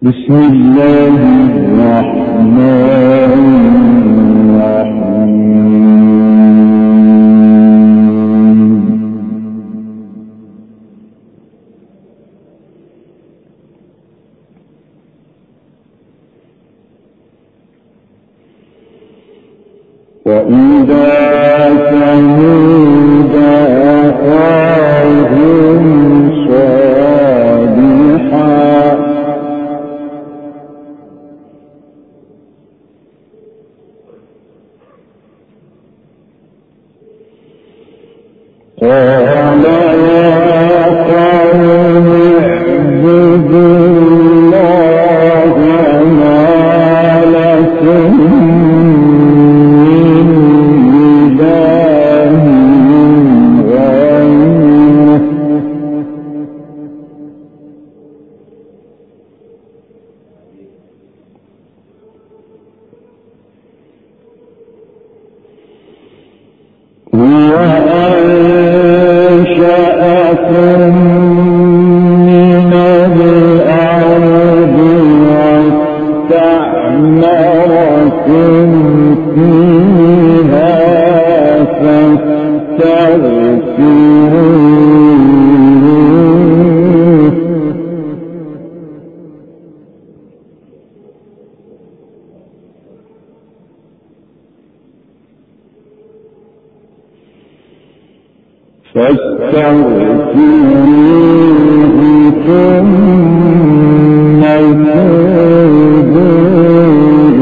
بسم الله الرحمن الرحيم. وإذا ثمود أخاهم صالحا قال يا قوم اعبدوا الله ما لكم من إله غيره هو أنشأكم من الأرض واستعمركم فيها فاستغفروه ثم توبوا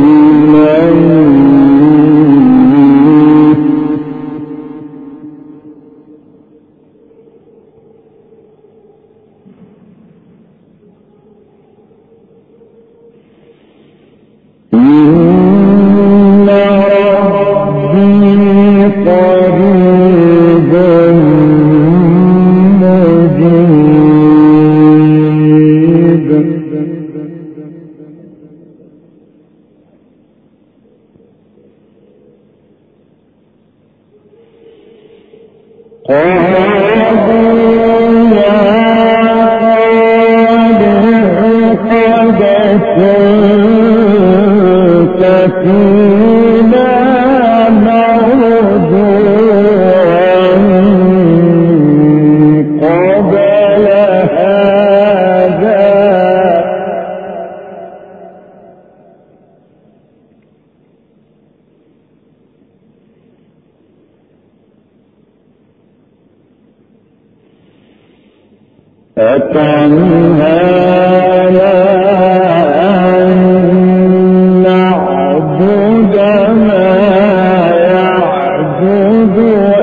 إليه إن ربي قريب مجيب. قالوا يا صالح قد كنت فينا مرجوعا قبل هذا أتنهانا أن نعبد ما يعبد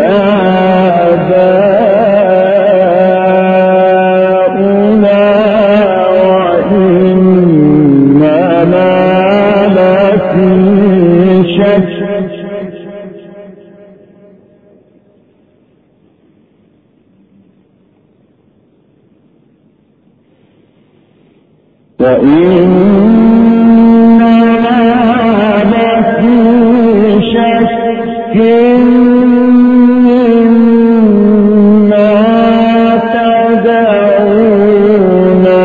آباؤنا وإننا لفي شك مما تدعونا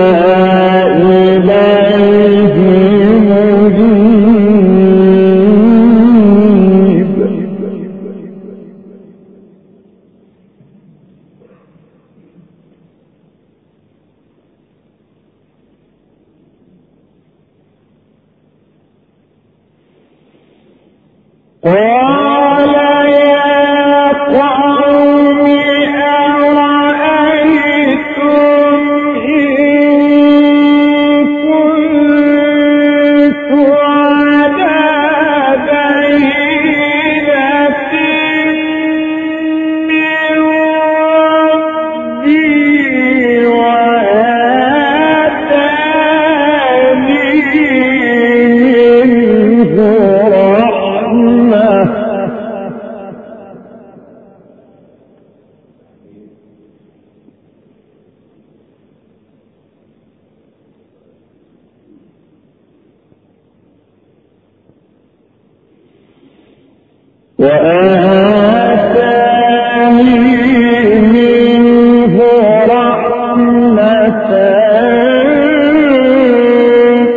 إليه مريب. قال يا قوم أرأيتم إن كنت على بينة من ربي وآتاني منه رحمة منه رحمة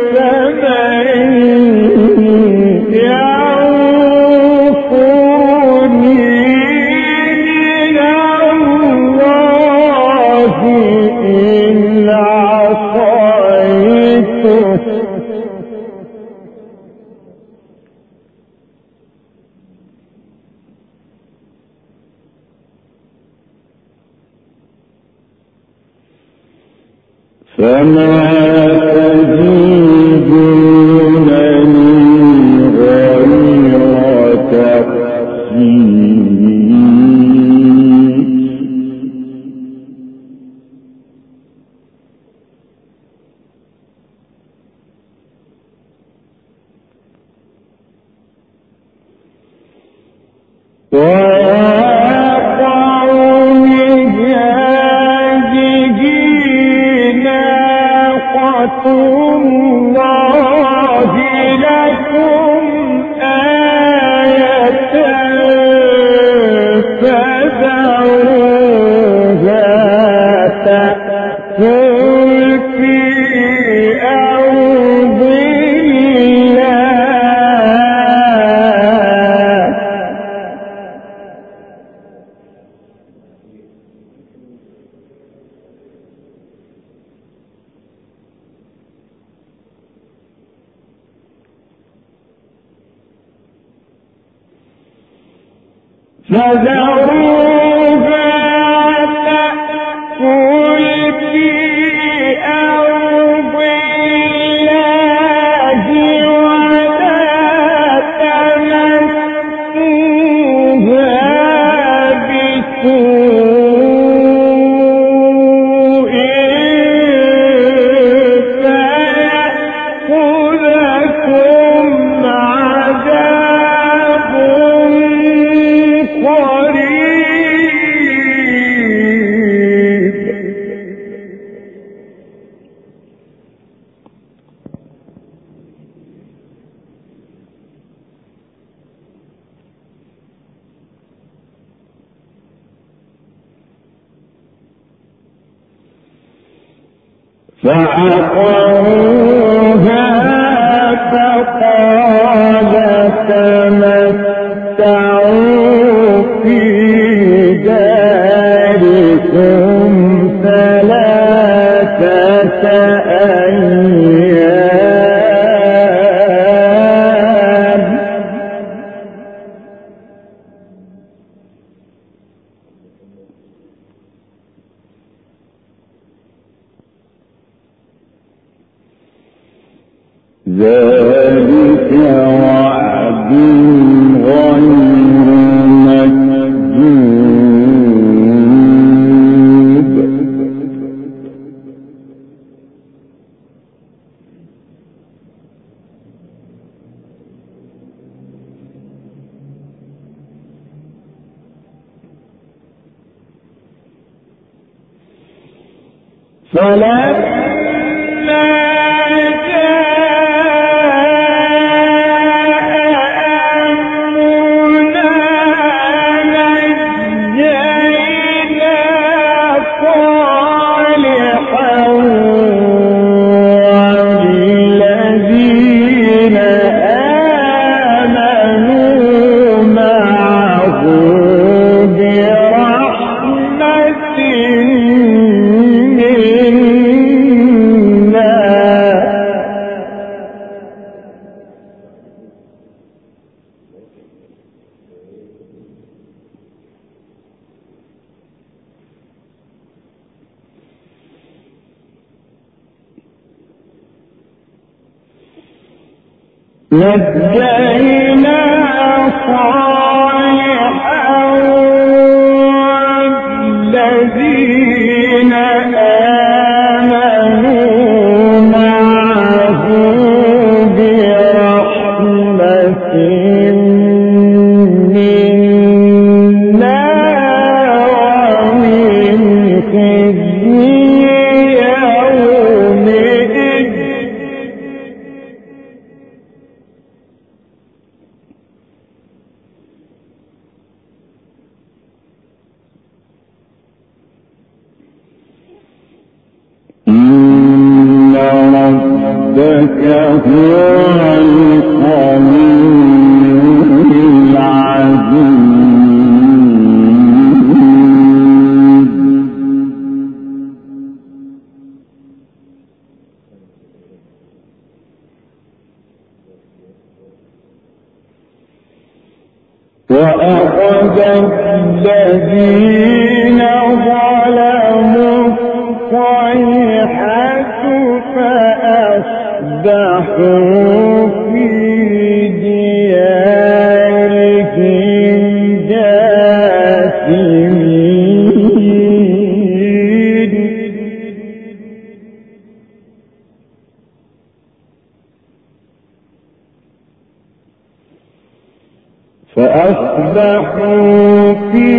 إن عصيته فما تزيدونني غير تخسير فذروها تأكل في أرض الله ولا تمسوها بسوء فيأخذكم عذاب فعقروها فقال تمتعوا في داركم 3 أيام ذلك وعد غير مكذوب فلما نجينا صالحا والذين آمنوا معه برحمة منا ومن خزي يومئذ ربك هو القوي العزيز. وأخذ الذين ظلموا الصيحة فأصبحوا في ديارهم جاثمين فأصبحوا في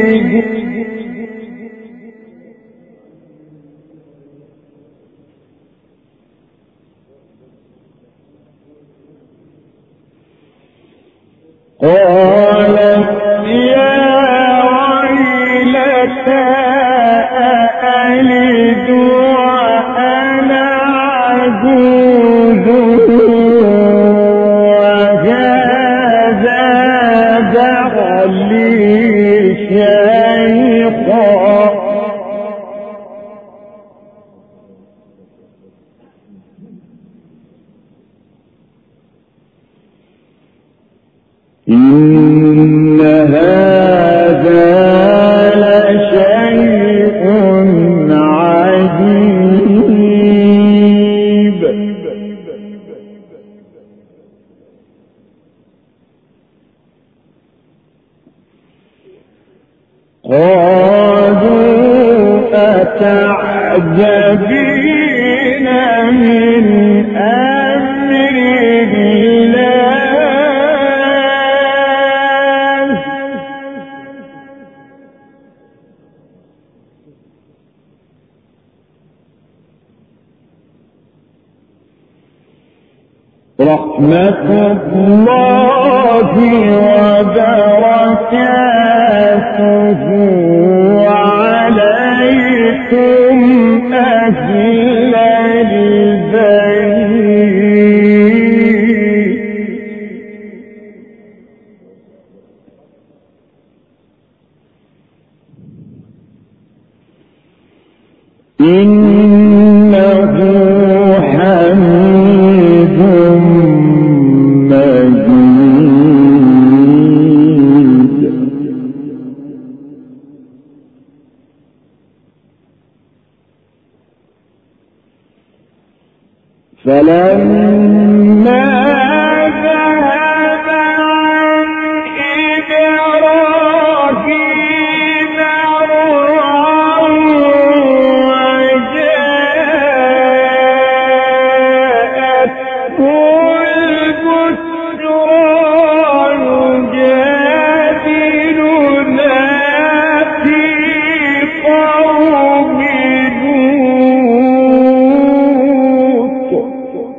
قالت يا ويلتى أألد وأنا عجوز وهذا بعلي شيخا إن هذا لشيء عجيب قالوا أتعجبين من أمر الله رحمة الله وبركاته عليكم أهل البيت إنه حميد مجيد فلما ذهب عن إبراهيم الروع وجاءته البشرى يجادلنا في قوم لوط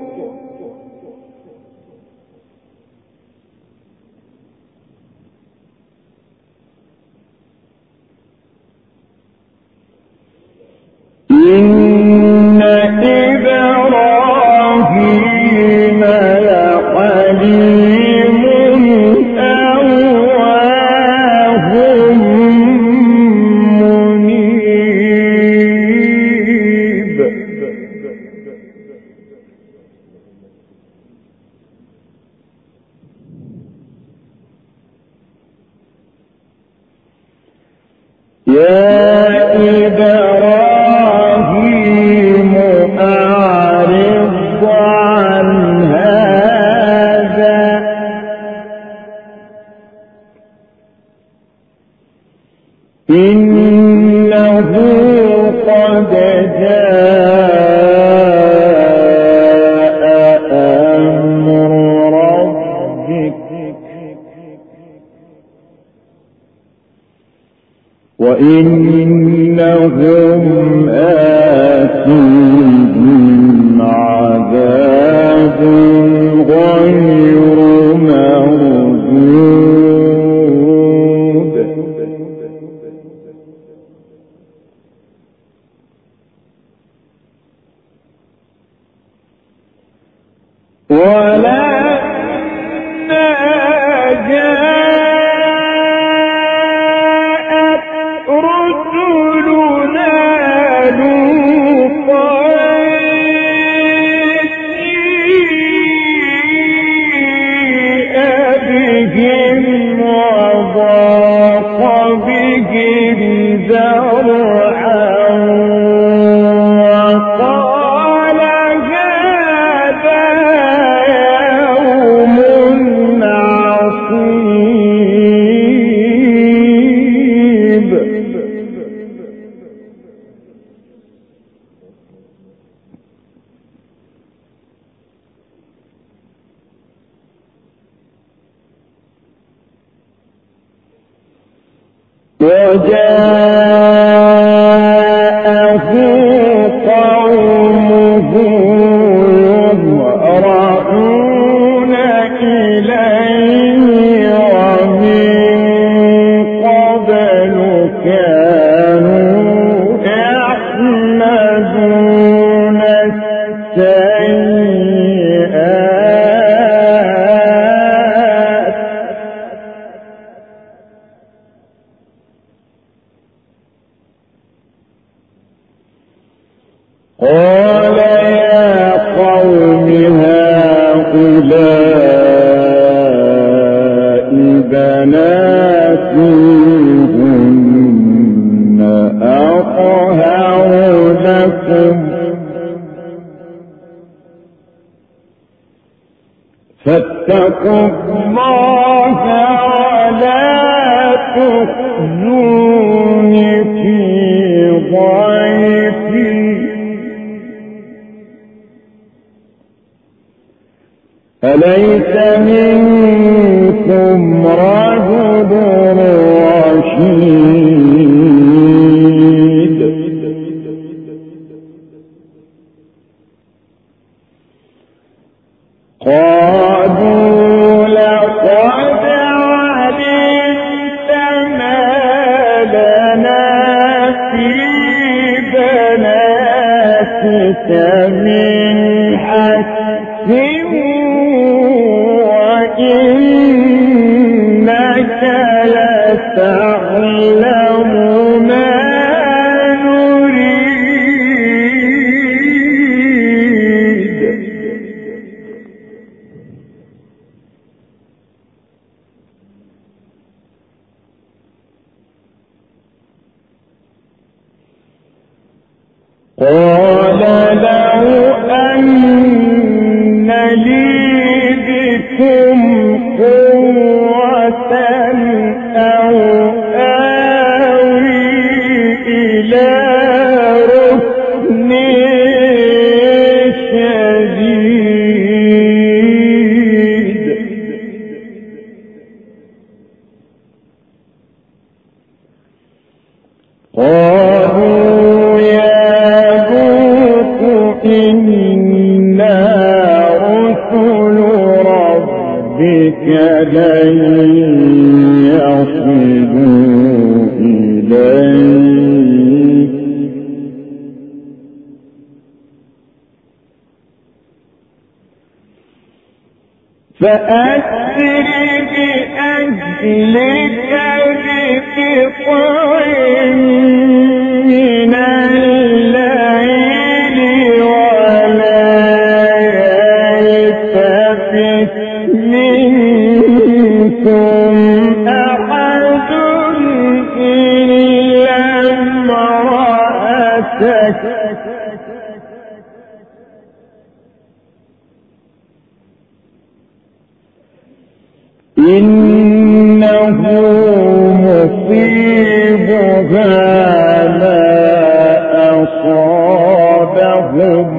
إن إبراهيم لحليم أواه منيب يا إبراهيم أعرض عن هذا إنه قد جاء أمر ربك وإنهم آتيهم عذاب غير مردود ولما جاءت رسلنا لوطا وجاءه قومه يهرعون إليه ومن قبل كانوا يعملون السيئات قال يا قوم هؤلاء بناتي هن أطهر لكم فاتقوا الله ولا تخزون في ضيفي أليس منكم رجل رشيد قالوا لقد علمت ما لنا في بناتك من حق وإنك لتعلم ما نريد قال لو أن لي بكم قوة أو آوي إلى ركن شديد قالوا يا لوط إنا رسل ربك لن يصلوا إليك فأسر بأهلك بقطع من الليل ولا يلتفت منكم أحد إلا امرأتك إنه مصيبها ما أصابهم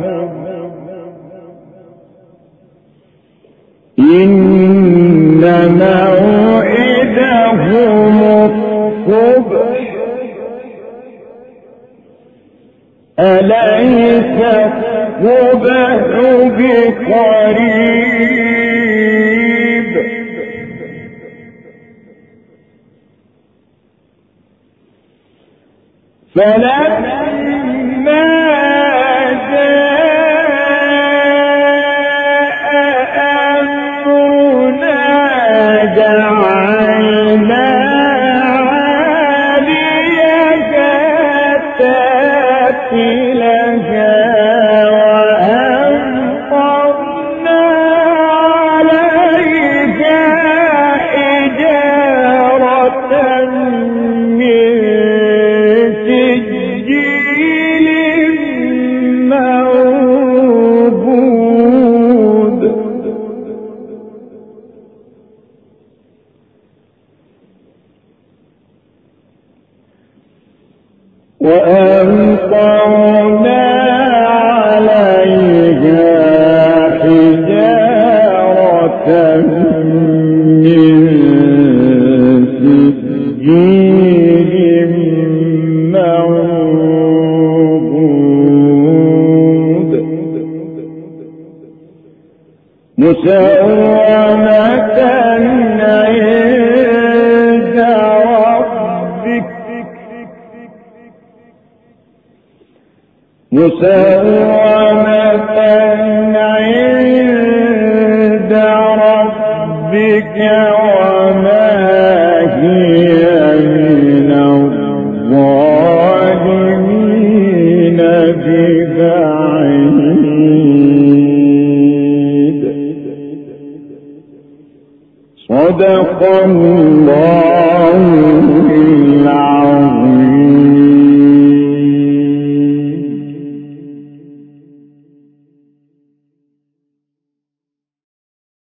إن موعدهم الصبح أليس الصبح بقريب فلما جاء أمرنا جعلنا عاليها سافلها وأمطرنا عليها حجارة من سجيل منضود وأمطرنا مسومة عند ربك مسومة عند ربك وما هي من الظالمين ببعيد. صدق الله العظيم.